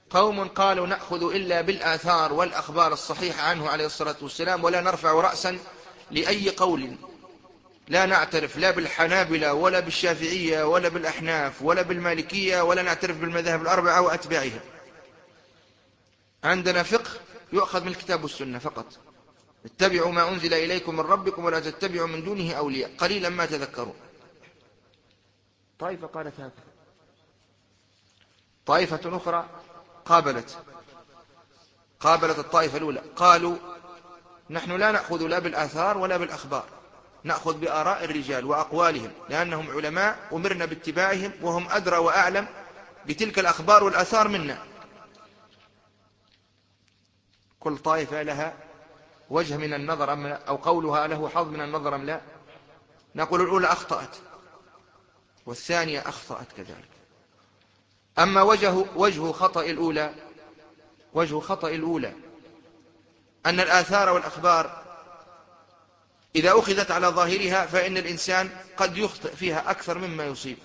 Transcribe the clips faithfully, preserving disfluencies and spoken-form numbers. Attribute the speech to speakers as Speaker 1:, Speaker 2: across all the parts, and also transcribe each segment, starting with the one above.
Speaker 1: قوم قالوا نأخذ إلا بالآثار والأخبار الصحيحة عنه عليه الصلاة والسلام، ولا نرفع رأسا لأي قول، لا نعترف لا بالحنابلة ولا بالشافعية ولا بالأحناف ولا بالمالكية، ولا نعترف بالمذاهب الأربعة وأتباعها. عندنا فقه يؤخذ من الكتاب والسنة فقط. اتبعوا ما أنزل إليكم من ربكم ولا تتبعوا من دونه أولياء قليلا ما تذكرون. طائفة قالت هكذا، طائفة أخرى قابلت قابلت الطائفة الأولى، قالوا نحن لا نأخذ لا بالآثار ولا بالأخبار، نأخذ بآراء الرجال وأقوالهم، لأنهم علماء أمرنا باتباعهم وهم أدرى وأعلم بتلك الأخبار والآثار منا. كل طائفة لها وجه من النظر أم لا، أو قولها له حظ من النظر أم لا. نقول الأولى أخطأت والثانية أخطأت كذلك. أما وجه وجه خطأ الأولى وجه خطأ الأولى أن الآثار والأخبار إذا أخذت على ظاهرها فإن الإنسان قد يخطئ فيها أكثر مما يصيب.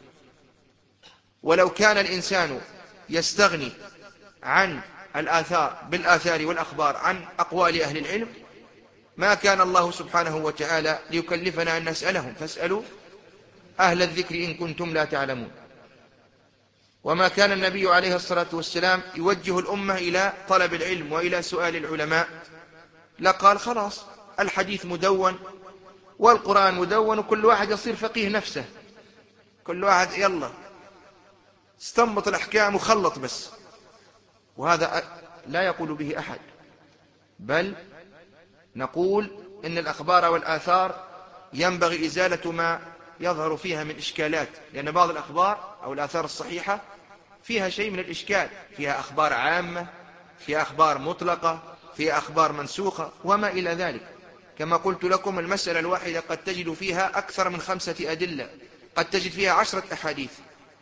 Speaker 1: ولو كان الإنسان يستغني عن الآثار بالآثار والأخبار عن أقوال أهل العلم ما كان الله سبحانه وتعالى ليكلفنا أن نسألهم، فاسألوا أهل الذكر إن كنتم لا تعلمون. وما كان النبي عليه الصلاة والسلام يوجه الأمة إلى طلب العلم وإلى سؤال العلماء، لقال خلاص الحديث مدون والقرآن مدون وكل واحد يصير فقيه نفسه، كل واحد يلا استنبط الأحكام وخلط بس. وهذا لا يقول به أحد، بل نقول إن الأخبار والآثار ينبغي إزالة ما يظهر فيها من إشكالات، لأن بعض الأخبار أو الآثار الصحيحة فيها شيء من الإشكال، فيها أخبار عامة، فيها أخبار مطلقة، فيها أخبار منسوخة وما إلى ذلك. كما قلت لكم المسألة الواحدة قد تجد فيها أكثر من خمسة أدلة، قد تجد فيها عشرة أحاديث،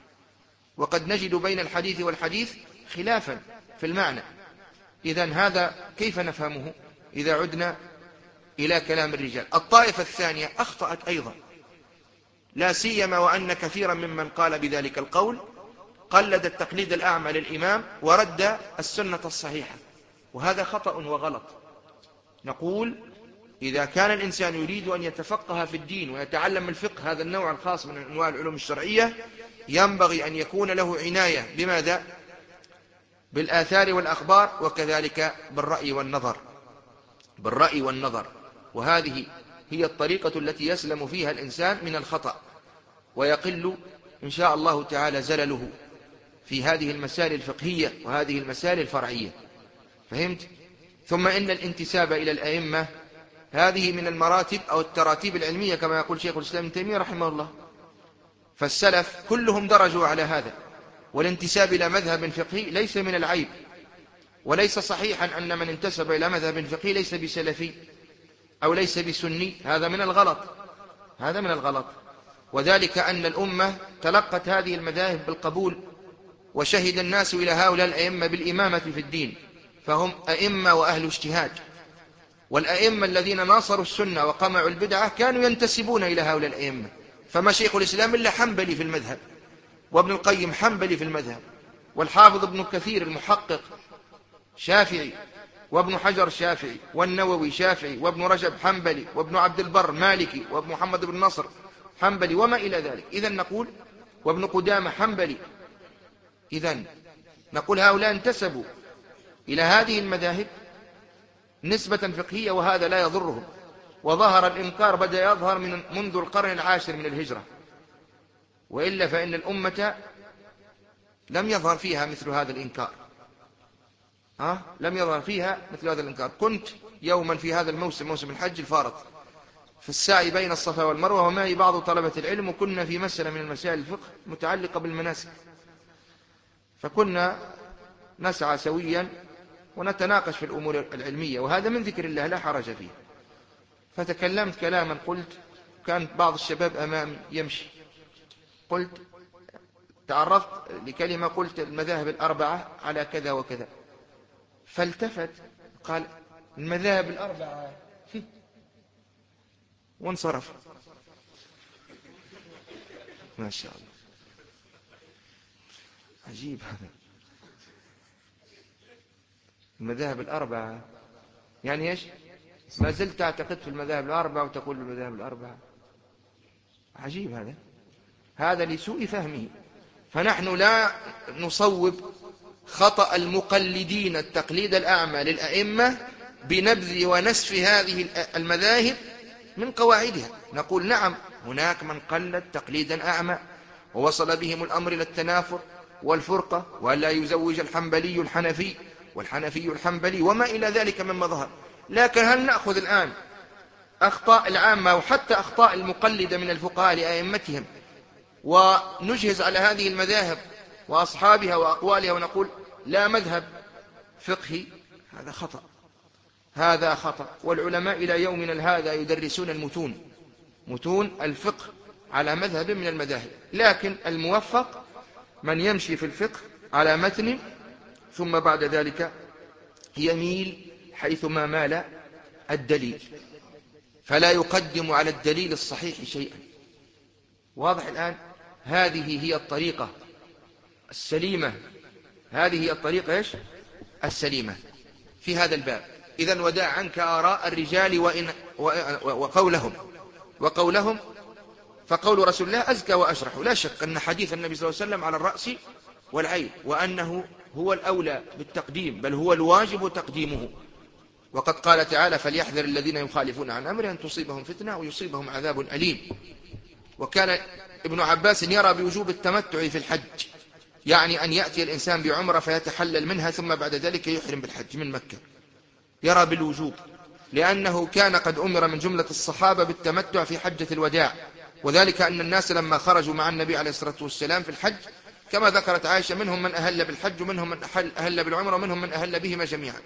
Speaker 1: وقد نجد بين الحديث والحديث خلافا في المعنى. إذن هذا كيف نفهمه إذا عدنا إلى كلام الرجال؟ الطائفة الثانية أخطأت أيضا، لا سيما وأن كثيرا ممن قال بذلك القول قلد التقليد الأعمى للإمام ورد السنة الصحيحة، وهذا خطأ وغلط. نقول إذا كان الإنسان يريد أن يتفقه في الدين ويتعلم الفقه، هذا النوع الخاص من أنواع العلوم الشرعية، ينبغي أن يكون له عناية بماذا؟ بالآثار والأخبار، وكذلك بالرأي والنظر بالرأي والنظر وهذه هي الطريقة التي يسلم فيها الإنسان من الخطأ، ويقل إن شاء الله تعالى زلله في هذه المسائل الفقهية وهذه المسائل الفرعية. فهمت؟ ثم إن الانتساب إلى الأئمة هذه من المراتب أو التراتيب العلمية كما يقول شيخ الإسلام ابن تيمية رحمه الله، فالسلف كلهم درجوا على هذا. والانتساب إلى مذهب فقهي ليس من العيب، وليس صحيحا أن من انتسب إلى مذهب فقهي ليس بسلفي أو ليس بسني، هذا من الغلط هذا من الغلط وذلك أن الأمة تلقت هذه المذاهب بالقبول، وشهد الناس إلى هؤلاء الأئمة بالإمامة في الدين، فهم أئمة وأهل اجتهاد. والأئمة الذين ناصروا السنة وقمعوا البدعة كانوا ينتسبون إلى هؤلاء الأئمة، فما شيخ الإسلام إلا حنبلي في المذهب، وابن القيم حنبلي في المذهب، والحافظ ابن كثير المحقق شافعي، وابن حجر شافعي، والنووي شافعي، وابن رجب حنبلي، وابن عبد البر مالكي، وابن محمد بن نصر حنبلي وما إلى ذلك. إذن نقول وابن قدامة حنبلي. إذن نقول هؤلاء انتسبوا إلى هذه المذاهب نسبة فقهية، وهذا لا يضرهم. وظهر الإنكار بدأ يظهر من منذ القرن العاشر من الهجرة، وإلا فإن الأمة لم يظهر فيها مثل هذا الإنكار ها؟ لم يظهر فيها مثل هذا الإنكار. كنت يوما في هذا الموسم، موسم الحج الفارط، في السعي بين الصفا والمروة، ومعي بعض طلبة العلم، وكنا في مسألة من المسائل الفقه متعلقة بالمناسك، فكنا نسعى سويا ونتناقش في الأمور العلمية، وهذا من ذكر الله لا حرج فيه. فتكلمت كلاما قلت، كان بعض الشباب أمامي يمشي، قلت تعرضت لكلمة، قلت المذاهب الأربعة على كذا وكذا، فالتفت قال المذاهب الأربعة وانصرف. ما شاء الله، عجيب هذا. المذاهب الأربعة يعني إيش؟ ما زلت تعتقد في المذاهب الأربعة وتقول المذاهب الأربعة. عجيب هذا، هذا لسوء فهمه. فنحن لا نصوب خطأ المقلدين التقليد الأعمى للأئمة بنبذ ونسف هذه المذاهب من قواعدها. نقول نعم، هناك من قلد تقليدا أعمى ووصل بهم الأمر إلى التنافر والفرقة، ولا يزوج الحنبلي الحنفي والحنفي الحنبلي وما إلى ذلك من مظهر. لكن هل نأخذ الآن أخطاء العامة وحتى أخطاء المقلدة من الفقهاء لأئمتهم ونجهز على هذه المذاهب وأصحابها وأقوالها ونقول لا مذهب فقهي؟ هذا خطأ، هذا خطأ. والعلماء إلى يومنا هذا يدرسون المتون، متون الفقه على مذهب من المذاهب. لكن الموفق من يمشي في الفقه على متن ثم بعد ذلك يميل حيثما مال الدليل، فلا يقدم على الدليل الصحيح شيئا. واضح الآن؟ هذه هي الطريقة السليمة، هذه هي الطريقة إيش؟ السليمة في هذا الباب. إذن ودع عنك آراء الرجال وإن وقولهم وقولهم فقول رسول الله أزكى وأشرح. لا شك أن حديث النبي صلى الله عليه وسلم على الرأس والعين، وأنه هو الأولى بالتقديم، بل هو الواجب تقديمه. وقد قال تعالى فليحذر الذين يخالفون عن أمره أن تصيبهم فتنة ويصيبهم عذاب أليم. وكان ابن عباس يرى بوجوب التمتع في الحج، يعني أن يأتي الإنسان بعمرة فيتحلل منها ثم بعد ذلك يحرم بالحج من مكة، يرى بالوجوب، لأنه كان قد أمر من جملة الصحابة بالتمتع في حجة الوداع. وذلك أن الناس لما خرجوا مع النبي عليه الصلاة والسلام في الحج كما ذكرت عائشة منهم من أهل بالحج ومنهم من أهل بالعمرة ومنهم من أهل بهما جميعا.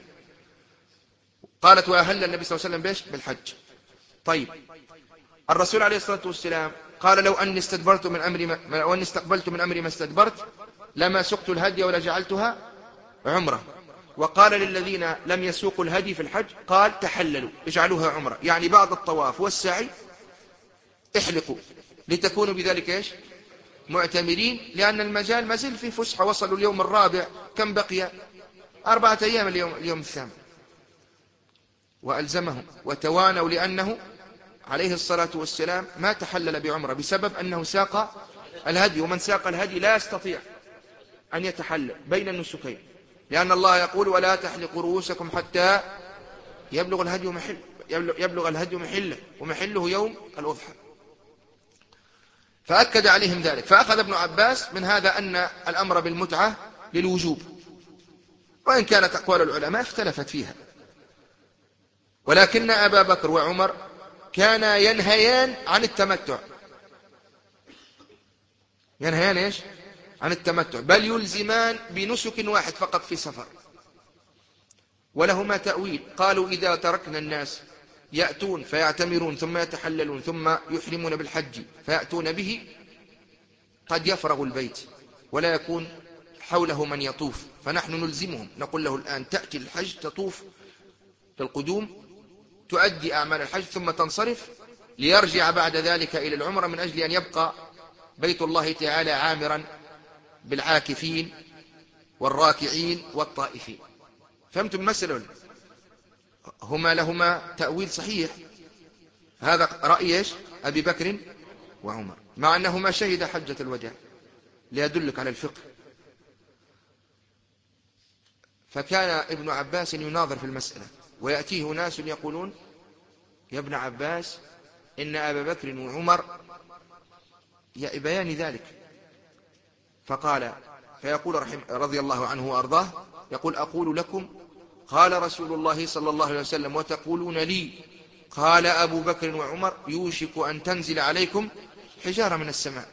Speaker 1: قالت وأهل النبي صلى الله عليه وسلم بيش بالحج. طيب الرسول عليه الصلاة والسلام قال لو أني استدبرت من أمري ما لو أني استقبلت من أمري ما استدبرت لما سقت الهدي ولا جعلتها عمرة. وقال للذين لم يسوقوا الهدي في الحج قال تحللوا اجعلوها عمرة، يعني بعد الطواف والسعي احلقوا لتكونوا بذلك ايش؟ معتمرين، لأن المجال ما زال في فسحة، وصلوا اليوم الرابع، كم بقي؟ أربعة أيام اليوم, اليوم الثامن. وألزمهم وتوانوا، لأنه عليه الصلاة والسلام ما تحلل بعمرة بسبب أنه ساق الهدي، ومن ساق الهدي لا يستطيع أن يتحلل بين النسكين، لأن الله يقول ولا تحلقوا رؤوسكم حتى يبلغ الهدي محل يبلغ الهدي محله، ومحله يوم الأضحى. فأكد عليهم ذلك. فأخذ ابن عباس من هذا أن الأمر بالمتعة للوجوب، وإن كانت أقوال العلماء اختلفت فيها. ولكن أبا بكر وعمر كانا ينهيان عن التمتع، ينهيان إيش؟ عن التمتع، بل يلزمان بنسك واحد فقط في سفر. ولهما تأويل، قالوا إذا تركنا الناس يأتون فيعتمرون ثم يتحللون ثم يحرمون بالحج فيأتون به قد يفرغ البيت ولا يكون حوله من يطوف، فنحن نلزمهم نقول له الآن تأتي الحج تطوف للقدوم تؤدي أعمال الحج ثم تنصرف ليرجع بعد ذلك إلى العمرة، من أجل أن يبقى بيت الله تعالى عامرا بالعاكفين والراكعين والطائفين. فهمتم المسألة؟ هما لهما تأويل صحيح. هذا رأي إيش؟ أبي بكر وعمر، مع أنهما شهد حجة الوداع، ليدلك على الفقه. فكان ابن عباس يناظر في المسألة، ويأتيه ناس يقولون يا ابن عباس إن أبا بكر وعمر يأبيان ذلك. فقال فيقول رحمه رضي الله عنه وأرضاه، يقول أقول لكم قال رسول الله صلى الله عليه وسلم وتقولون لي قال أبو بكر وعمر يوشك أن تنزل عليكم حجارة من السماء.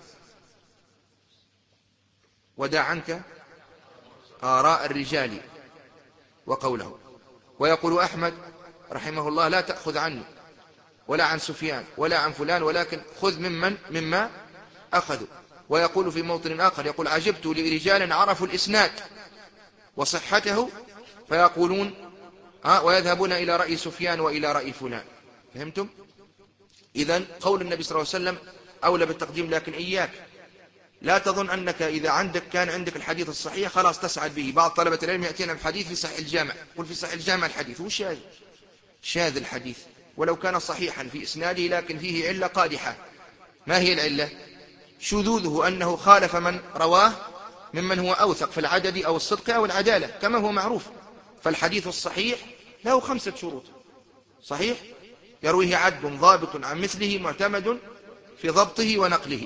Speaker 1: ودع عنك آراء الرجال وقوله. ويقول أحمد رحمه الله لا تأخذ عني ولا عن سفيان ولا عن فلان، ولكن خذ ممن مما أخذوا. ويقول في موطن آخر يقول عجبت لرجال عرفوا الإسناد وصحته فيقولون آه ويذهبون إلى رأي سفيان وإلى رأي فلان. فهمتم؟ إذن قول النبي صلى الله عليه وسلم أولى بالتقديم، لكن إياك لا تظن أنك إذا عندك كان عندك الحديث الصحيح خلاص تسعد به. بعض طلبة العلم يأتينا بحديث في صحيح الجامع، قل في صحيح الجامع الحديث هو شاذ، شاذ الحديث ولو كان صحيحا في إسناده لكن فيه علة قادحة. ما هي العلة؟ شذوذه، أنه خالف من رواه ممن هو أوثق في العدد أو الصدق أو العدالة كما هو معروف. فالحديث الصحيح له خمسة شروط: صحيح يرويه عدل ضابط عن مثله معتمد في ضبطه ونقله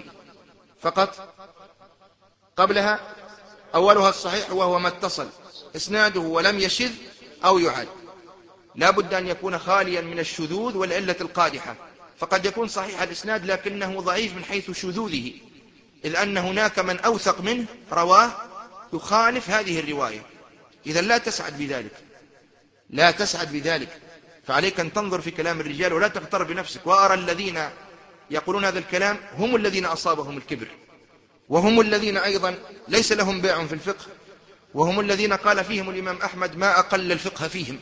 Speaker 1: فقط. قبلها أولها الصحيح وهو ما اتصل إسناده ولم يشذ أو يعاد. لا بد أن يكون خاليا من الشذوذ والعلة القادحة، فقد يكون صحيح الإسناد لكنه ضعيف من حيث شذوذه، إذ أن هناك من أوثق منه رواه يخالف هذه الرواية، إذا لا تسعد بذلك، لا تسعد بذلك. فعليك أن تنظر في كلام الرجال ولا تغتر بنفسك. وأرى الذين يقولون هذا الكلام هم الذين أصابهم الكبر، وهم الذين أيضا ليس لهم باع في الفقه، وهم الذين قال فيهم الإمام أحمد ما أقل الفقه فيهم.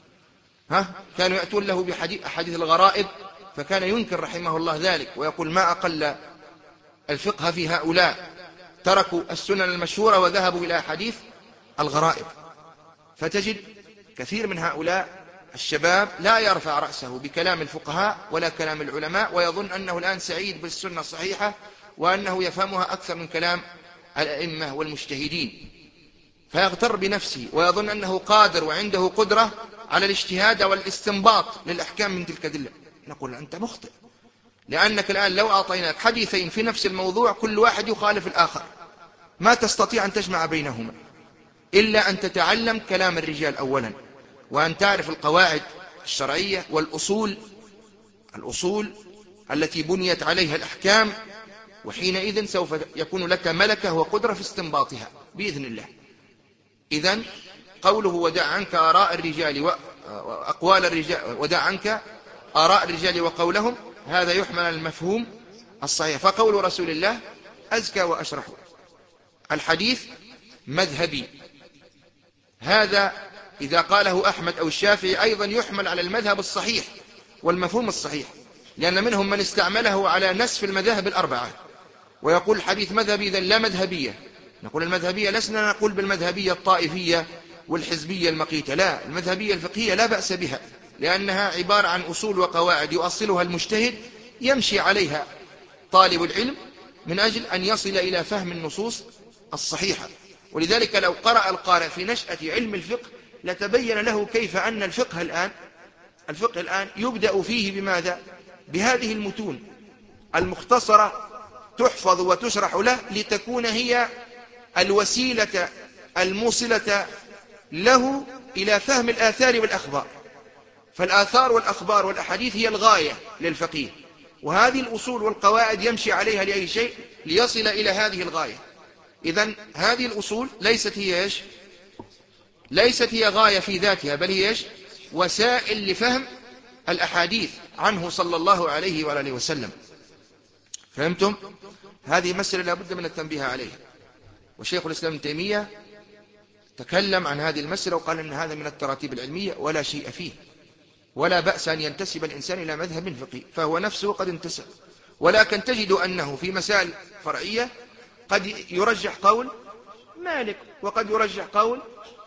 Speaker 1: ها كانوا يأتون له بحديث أحاديث الغرائب، فكان ينكر رحمه الله ذلك ويقول ما أقل الفقه في هؤلاء، تركوا السنن المشهورة وذهبوا إلى حديث الغرائب. فتجد كثير من هؤلاء الشباب لا يرفع رأسه بكلام الفقهاء ولا كلام العلماء، ويظن أنه الآن سعيد بالسنة الصحيحة وأنه يفهمها أكثر من كلام الأئمة والمجتهدين، فيغتر بنفسه ويظن أنه قادر وعنده قدرة على الاجتهاد والاستنباط للأحكام من تلك الأدلة. نقول أنت مخطئ، لأنك الآن لو أعطيناك حديثين في نفس الموضوع كل واحد يخالف الآخر ما تستطيع أن تجمع بينهما إلا أن تتعلم كلام الرجال أولا، وأن تعرف القواعد الشرعية والأصول، الأصول التي بنيت عليها الأحكام، وحينئذ سوف يكون لك ملكة وقدرة في استنباطها بإذن الله. إذن قوله ودع عنك آراء الرجال وأقوال الرجال، ودع عنك آراء الرجال وقولهم، هذا يحمل المفهوم الصحيح. فقول رسول الله أزكى وأشرح. الحديث مذهبي، هذا إذا قاله أحمد أو الشافعي أيضا يحمل على المذهب الصحيح والمفهوم الصحيح، لأن منهم من استعمله على نسف المذاهب الأربعة ويقول الحديث مذهبي إذن لا مذهبية. نقول المذهبية لسنا نقول بالمذهبية الطائفية والحزبية المقيتة، لا، المذهبية الفقهية لا بأس بها، لأنها عبارة عن أصول وقواعد يؤصلها المجتهد يمشي عليها طالب العلم من أجل أن يصل إلى فهم النصوص الصحيحة. ولذلك لو قرأ القارئ في نشأة علم الفقه لتبين له كيف أن الفقه الآن الفقه الآن يبدأ فيه بماذا؟ بهذه المتون المختصرة تحفظ وتشرح له لتكون هي الوسيلة الموصلة له إلى فهم الآثار والأخبار. فالآثار والأخبار والأحاديث هي الغاية للفقيه، وهذه الأصول والقواعد يمشي عليها لأي شيء ليصل إلى هذه الغاية. إذن هذه الأصول ليست هي إيش؟ ليست هي غاية في ذاتها، بل هي إيش؟ وسائل لفهم الأحاديث عنه صلى الله عليه وآله وسلم. فهمتم؟ هذه مسألة لا بد من التنبيه عليها، وشيخ الإسلام ابن تيمية تكلم عن هذه المسألة وقال أن هذا من التراتيب العلمية ولا شيء فيه، ولا بأس أن ينتسب الإنسان إلى مذهب فقهي فهو نفسه قد انتسب. ولكن تجد أنه في مسائل فرعية قد يرجح قول مالك، وقد يرجح قول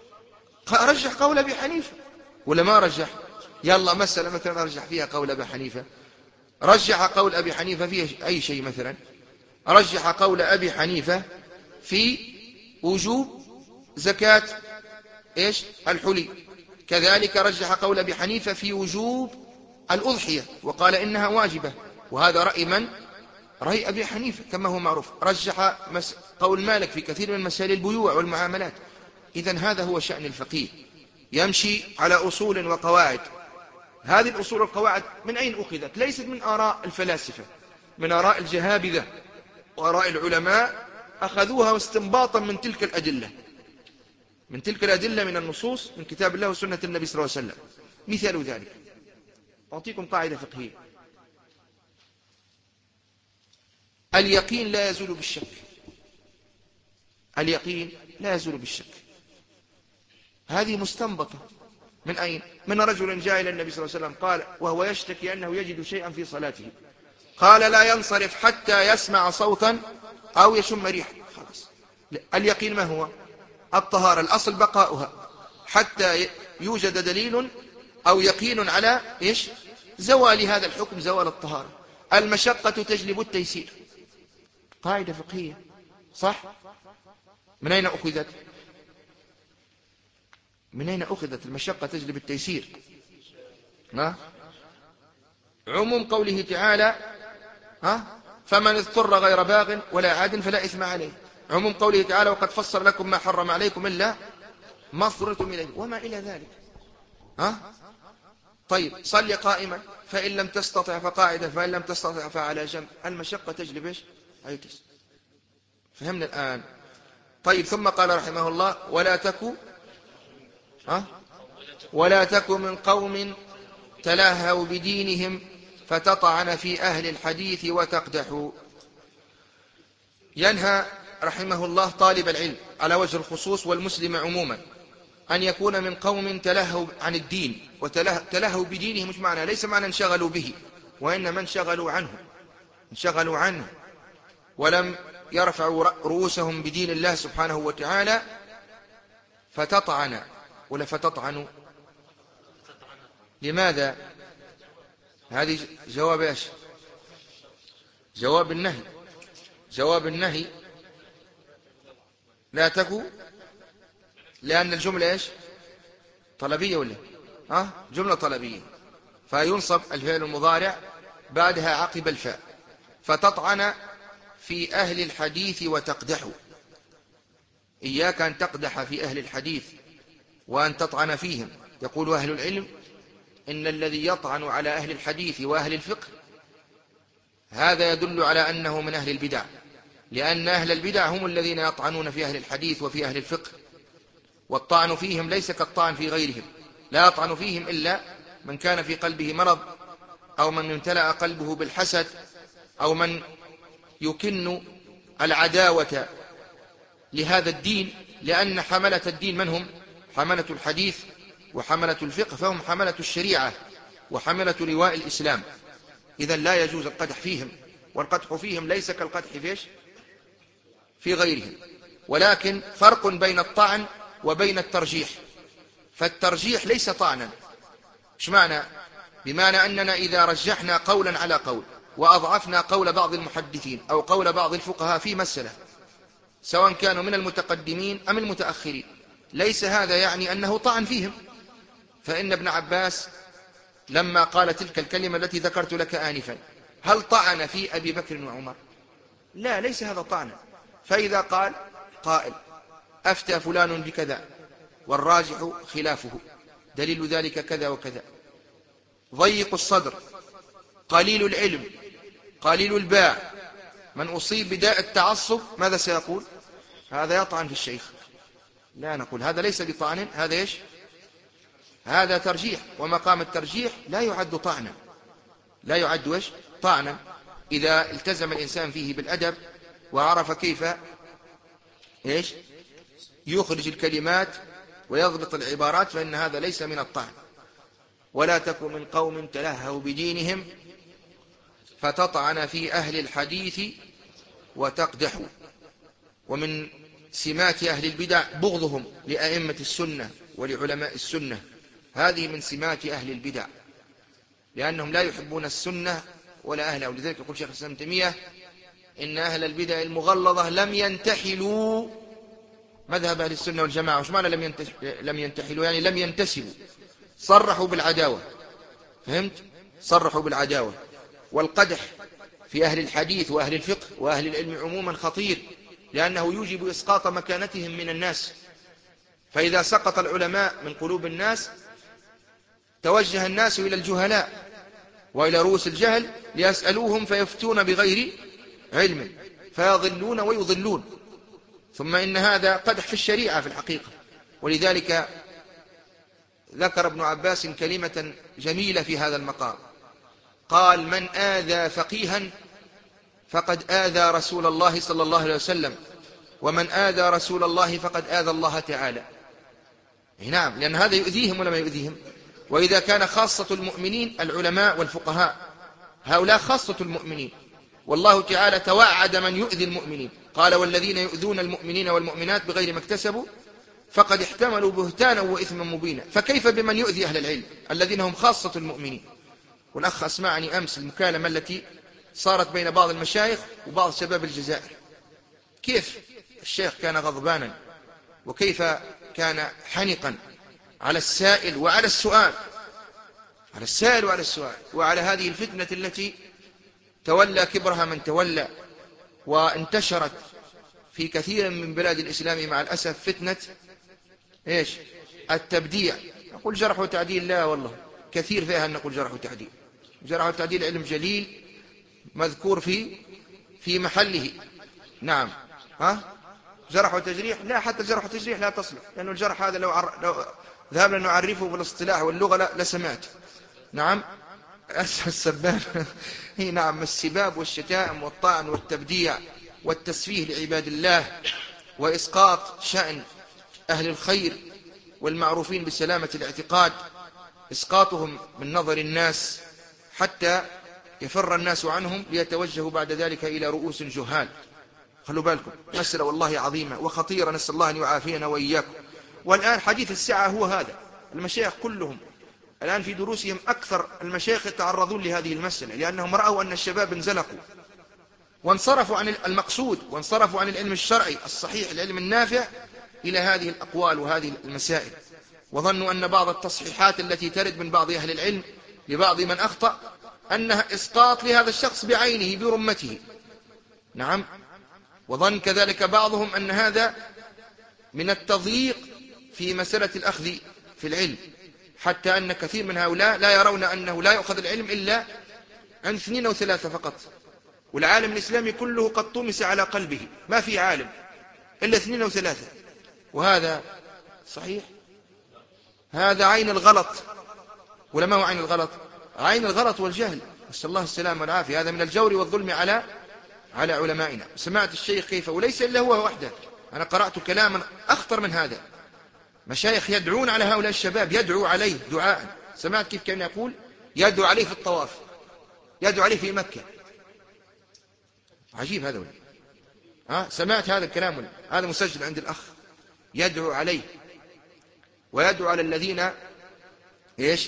Speaker 1: رجح قول أبي حنيفة، ولا ما رجح؟ يلا مسألة مثلا رجح فيها قول أبي حنيفة، رجح قول أبي حنيفة في أي شيء؟ مثلا رجح قول أبي حنيفة في وجوب زكاة إيش؟ الحلي. كذلك رجح قول أبي حنيفة في وجوب الأضحية وقال إنها واجبة، وهذا رأي من؟ رأي أبي حنيفة كما هو معروف. رجح قول مالك في كثير من مسائل البيوع والمعاملات. إذن هذا هو شأن الفقيه، يمشي على أصول وقواعد. هذه الأصول والقواعد من أين أخذت؟ ليست من آراء الفلاسفة، من آراء الجهابذة وآراء العلماء، أخذوها واستنباطا من تلك الأدلة، من تلك الأدلة من النصوص من كتاب الله وسنة النبي صلى الله عليه وسلم. مثال ذلك أعطيكم قاعدة فقهية: اليقين لا يزول بالشك. اليقين لا يزول بالشك، هذه مستنبطة من أين؟ من رجل جاء إلى النبي صلى الله عليه وسلم قال وهو يشتكي أنه يجد شيئا في صلاته، قال لا ينصرف حتى يسمع صوتا أو يشم ريح خلاص. اليقين ما هو؟ الطهارة، الأصل بقاؤها حتى يوجد دليل أو يقين على إيش؟ زوال هذا الحكم، زوال الطهارة. المشقة تجلب التيسير، قاعدة فقهية صح؟ من أين أخذت؟ من أين أخذت المشقة تجلب التيسير؟ ها؟ عموم قوله تعالى ها؟ فمن اضطر غير باغ ولا عاد فلا إثم عليه. عموم قوله تعالى وقد فسر لكم ما حرم عليكم إلا ما اضطررتم إليه وما إلى ذلك. ها؟ طيب صل قائما فإن لم تستطع فقاعدا فإن لم تستطع فعلى جنب. المشقة تجلب إيش؟ أي تيسير. فهمنا الآن؟ طيب ثم قال رحمه الله ولا تكو ها؟ ولا تكو من قوم تلهوا بدينهم فتطعن في أهل الحديث وتقدحوا. ينهى رحمه الله طالب العلم على وجه الخصوص والمسلم عموما أن يكون من قوم تلهوا عن الدين، وتلهوا بدينهم مش معنى ليس معنى انشغلوا به، وإنما انشغلوا عنه انشغلوا عنه ولم يرفعوا رؤوسهم بدين الله سبحانه وتعالى. فتطعن ولا فتطعن؟ لماذا؟ هذه جواب ايش؟ جواب النهي. جواب النهي لا تكو، لأن الجملة ايش؟ طلبية ولا ها؟ جملة طلبية، فينصب الفعل المضارع بعدها عقب الفاء. فتطعن في أهل الحديث وتقدح. إياك أن تقدح في أهل الحديث وأن تطعن فيهم. يقول أهل العلم إن الذي يطعن على أهل الحديث وأهل الفقه هذا يدل على أنه من أهل البدع، لأن أهل البدع هم الذين يطعنون في أهل الحديث وفي أهل الفقه، والطعن فيهم ليس كالطعن في غيرهم. لا يطعن فيهم إلا من كان في قلبه مرض، أو من امتلأ قلبه بالحسد، أو من يكن العداوة لهذا الدين، لأن حملة الدين من هم؟ حملة الحديث وحملة الفقه، فهم حملة الشريعة وحملة لواء الإسلام. إذن لا يجوز القدح فيهم، والقدح فيهم ليس كالقدح فيش في غيرهم. ولكن فرق بين الطعن وبين الترجيح. فالترجيح ليس طعنا. ايش معنى؟ بمعنى أننا إذا رجحنا قولا على قول وأضعفنا قول بعض المحدثين أو قول بعض الفقهاء في مسألة، سواء كانوا من المتقدمين أم المتأخرين، ليس هذا يعني أنه طعن فيهم. فإن ابن عباس لما قال تلك الكلمة التي ذكرت لك آنفا، هل طعن في أبي بكر وعمر؟ لا، ليس هذا طعنا. فإذا قال قائل أفتى فلان بكذا والراجح خلافه، دليل ذلك كذا وكذا، ضيق الصدر، قليل العلم، قليل الباع، من أصيب بداء التعصب، ماذا سيقول؟ هذا يطعن في الشيخ. لا نقول هذا ليس بطعن، هذا إيش؟ هذا ترجيح، ومقام الترجيح لا يعد طعنا، لا يعد إيش؟ طعنا. إذا التزم الإنسان فيه بالأدب وعرف كيف إيش؟ يخرج الكلمات ويضبط العبارات، فإن هذا ليس من الطعن. ولا تكن من قوم تلهوا بدينهم فتطعن في أهل الحديث وتقدحوا. ومن سمات أهل البدع بغضهم لأئمة السنة ولعلماء السنة، هذه من سمات أهل البدع، لأنهم لا يحبون السنة ولا أهلها. ولذلك يقول شيخ الإسلام ابن تيمية إن أهل البدع المغلظة لم ينتحلوا مذهب أهل السنة والجماعة. وش معنى لم لم ينتحلوا؟ يعني لم ينتسبوا، صرحوا بالعداوة. فهمت؟ صرحوا بالعداوة. والقدح في أهل الحديث وأهل الفقه وأهل العلم عموما خطير، لأنه يوجب إسقاط مكانتهم من الناس. فإذا سقط العلماء من قلوب الناس توجه الناس إلى الجهلاء وإلى رؤوس الجهل ليسألوهم فيفتون بغير علم فيضلون ويضلون. ثم إن هذا قدح في الشريعة في الحقيقة. ولذلك ذكر ابن عباس كلمة جميلة في هذا المقام، قال من آذى فقيها فقد آذى رسول الله صلى الله عليه وسلم، ومن آذى رسول الله فقد آذى الله تعالى. نعم، لأن هذا يؤذيهم ولا ما يؤذيهم. وإذا كان خاصة المؤمنين العلماء والفقهاء، هؤلاء خاصة المؤمنين، والله تعالى توعد من يؤذي المؤمنين قال والذين يؤذون المؤمنين والمؤمنات بغير ما اكتسبوا فقد احتملوا بهتانا وإثما مبينا. فكيف بمن يؤذي أهل العلم الذين هم خاصة المؤمنين؟ والأخ أسمعني أمس المكالمة التي صارت بين بعض المشايخ وبعض شباب الجزائر، كيف الشيخ كان غضبانا وكيف كان حنقا على السائل وعلى السؤال، على السائل وعلى السؤال، وعلى هذه الفتنة التي تولى كبرها من تولى وانتشرت في كثير من بلاد الإسلام مع الأسف، فتنة إيش؟ التبديع. نقول جرح وتعديل؟ لا والله، كثير فيها أن نقول جرح وتعديل. جرح وتعديل علم جليل مذكور في في محله. نعم. ها؟ جرح وتجريح لا، حتى جرح وتجريح لا تصلح، لأنه الجرح هذا لو, عر... لو ذهبنا نعرفه بالاصطلاح واللغة لسمعت. نعم. السباب هي نعم، السباب والشتائم والطعن والتبديع والتسفيه لعباد الله وإسقاط شأن أهل الخير والمعروفين بسلامة الاعتقاد، إسقاطهم من نظر الناس حتى يفر الناس عنهم ليتوجهوا بعد ذلك إلى رؤوس جهال. خلوا بالكم، مسألة والله عظيمة وخطيرة، نسأل الله أن يعافينا وإياكم. والآن حديث الساعة هو هذا. المشايخ كلهم الآن في دروسهم أكثر المشايخ يتعرضون لهذه المسألة، لأنهم رأوا أن الشباب انزلقوا وانصرفوا عن المقصود وانصرفوا عن العلم الشرعي الصحيح، العلم النافع، إلى هذه الأقوال وهذه المسائل، وظنوا أن بعض التصحيحات التي ترد من بعض أهل العلم لبعض من أخطأ أنها إسقاط لهذا الشخص بعينه برمته. نعم. وظن كذلك بعضهم أن هذا من التضييق في مسألة الأخذ في العلم، حتى أن كثير من هؤلاء لا يرون أنه لا يؤخذ العلم إلا عن اثنين أو ثلاثة فقط، والعالم الإسلامي كله قد طمس على قلبه، ما في عالم إلا اثنين أو ثلاثة، وهذا صحيح؟ هذا عين الغلط، ولا ما هو عين الغلط؟ عين الغلط والجهل، نسأل الله السلامة والعافية. هذا من الجور والظلم على على علمائنا. سمعت الشيخ كيف، وليس إلا هو وحده، أنا قرأت كلاما أخطر من هذا، مشايخ يدعون على هؤلاء الشباب، يدعو عليه دعاء. سمعت كيف كان يقول؟ يدعو عليه في الطواف، يدعو عليه في مكة. عجيب هذا ولا؟ ها، سمعت هذا الكلام ولا؟ هذا مسجل عند الأخ. يدعو عليه ويدعو على الذين إيش؟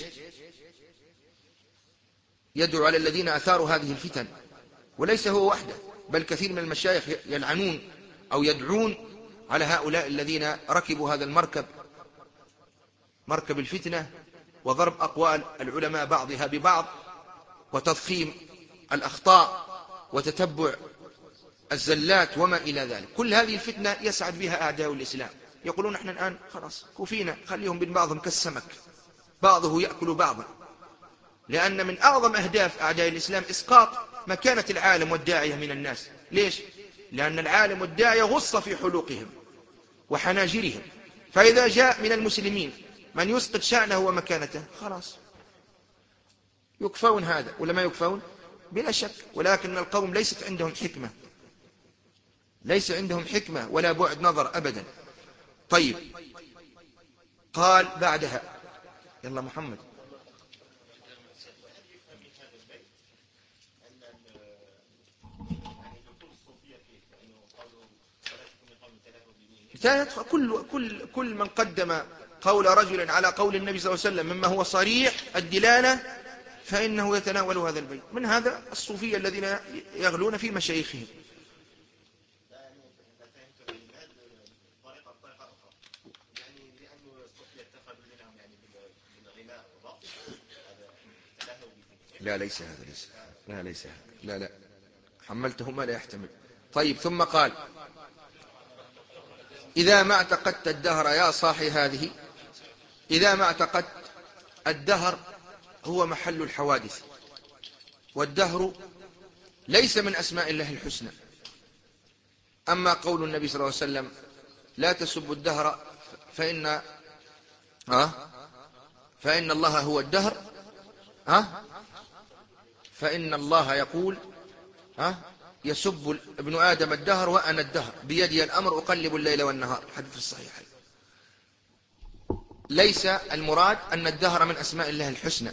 Speaker 1: يدعو على الذين أثاروا هذه الفتن. وليس هو وحده، بل كثير من المشايخ يلعنون أو يدعون على هؤلاء الذين ركبوا هذا المركب، مركب الفتنة، وضرب أقوال العلماء بعضها ببعض، وتضخيم الأخطاء، وتتبع الزلات وما إلى ذلك. كل هذه الفتنة يسعد بها أعداء الإسلام، يقولون احنا الآن خلاص كفينا، خليهم بين بعضهم كالسمك بعضه يأكل بعضا، لأن من أعظم أهداف أعداء الإسلام إسقاط مكانة العالم والداعية من الناس. ليش؟ لأن العالم والداعية غص في حلوقهم وحناجرهم، فإذا جاء من المسلمين من يسقط شأنه ومكانته خلاص يكفون هذا ولا ما يكفون؟ بلا شك. ولكن القوم ليست عندهم حكمة، ليس عندهم حكمة ولا بعد نظر أبدا. طيب، قال بعدها، يلا محمد. كل كل كل من قدم قول رجل على قول النبي صلى الله عليه وسلم مما هو صريح الدلالة فإنه يتناول هذا البيت. من هذا الصوفية الذين يغلون في مشايخهم. لا ليس هذا، ليس لا ليس هذا، لا لا حملته ما لا يحتمل. طيب، ثم قال إذا ما اعتقدت الدهر يا صاحي هذه، إذا ما اعتقدت الدهر هو محل الحوادث، والدهر ليس من أسماء الله الحسنى. أما قول النبي صلى الله عليه وسلم لا تسبوا الدهر فإن أه فإن الله هو الدهر، أه فإن الله يقول أه يسب ابن آدم الدهر وأنا الدهر بيدي الأمر أقلب الليل والنهار، حديث الصحيح. ليس المراد أن الدهر من أسماء الله الحسنى،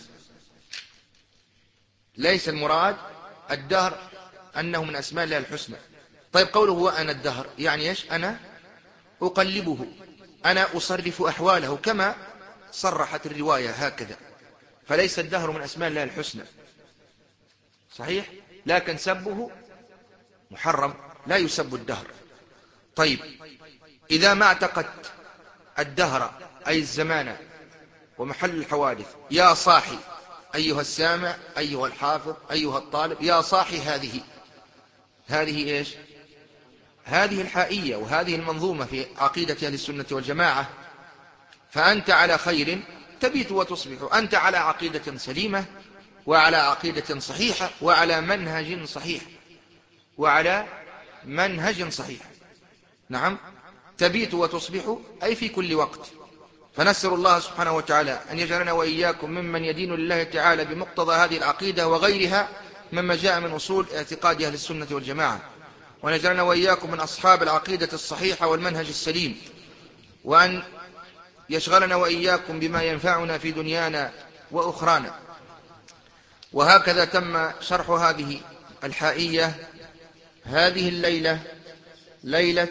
Speaker 1: ليس المراد الدهر أنه من أسماء الله الحسنى، طيب قوله وأنا الدهر يعني إيش؟ أنا أقلبه، أنا أصرف أحواله كما صرحت الرواية هكذا. فليس الدهر من أسماء الله الحسنى صحيح، لكن سبه محرم، لا يسب الدهر. طيب إذا ما اعتقدت الدهر أي الزمان ومحل الحوادث، يا صاحي أيها السامع أيها الحافظ أيها الطالب، يا صاحي هذه هذه إيش؟ هذه الحائية وهذه المنظومة في عقيدة أهل السنة والجماعة. فأنت على خير تبيت وتصبح، أنت على عقيدة سليمة وعلى عقيدة صحيحة وعلى منهج صحيح وعلى منهج صحيح. نعم، تبيت وتصبح أي في كل وقت. فنسأل الله سبحانه وتعالى أن يجعلنا وإياكم ممن يدين لله تعالى بمقتضى هذه العقيدة وغيرها مما جاء من أصول اعتقاد أهل السنة والجماعة، وأن يجعلنا وإياكم من أصحاب العقيدة الصحيحة والمنهج السليم، وأن يشغلنا وإياكم بما ينفعنا في دنيانا وأخرانا. وهكذا تم شرح هذه الحائية هذه الليلة، ليلة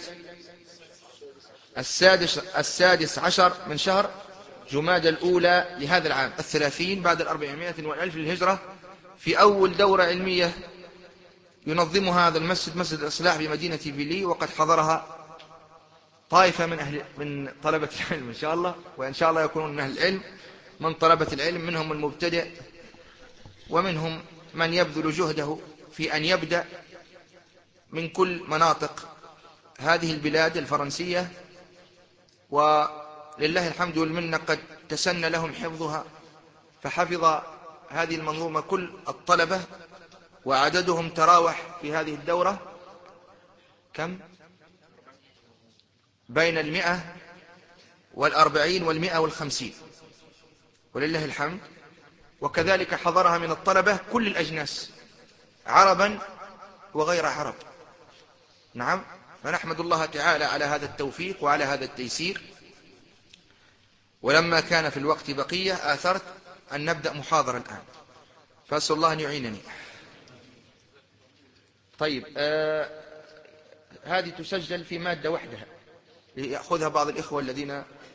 Speaker 1: السادس, السادس عشر من شهر جمادى الأولى لهذا العام الثلاثين بعد الأربعمائة والألف للهجرة، في أول دورة علمية ينظمها هذا المسجد، مسجد الإصلاح بمدينة بيلي، وقد حضرها طائفة من أهل من طلبة العلم إن شاء الله، وإن شاء الله يكونون من أهل العلم من طلبة العلم، منهم المبتدئ ومنهم من يبذل جهده في أن يبدأ من كل مناطق هذه البلاد الفرنسية، ولله الحمد والمنة قد تسنى لهم حفظها، فحفظ هذه المنظومة كل الطلبة، وعددهم تراوح في هذه الدورة كم؟ بين المئة والأربعين والمئة والخمسين، ولله الحمد. وكذلك حضرها من الطلبة كل الأجناس، عربا وغير عرب. نعم، فنحمد الله تعالى على هذا التوفيق وعلى هذا التيسير. ولما كان في الوقت بقية آثرت أن نبدأ محاضرة الآن، فأسأل الله أن يعينني. طيب آه هذه تسجل في مادة وحدها ليأخذها بعض الإخوة الذين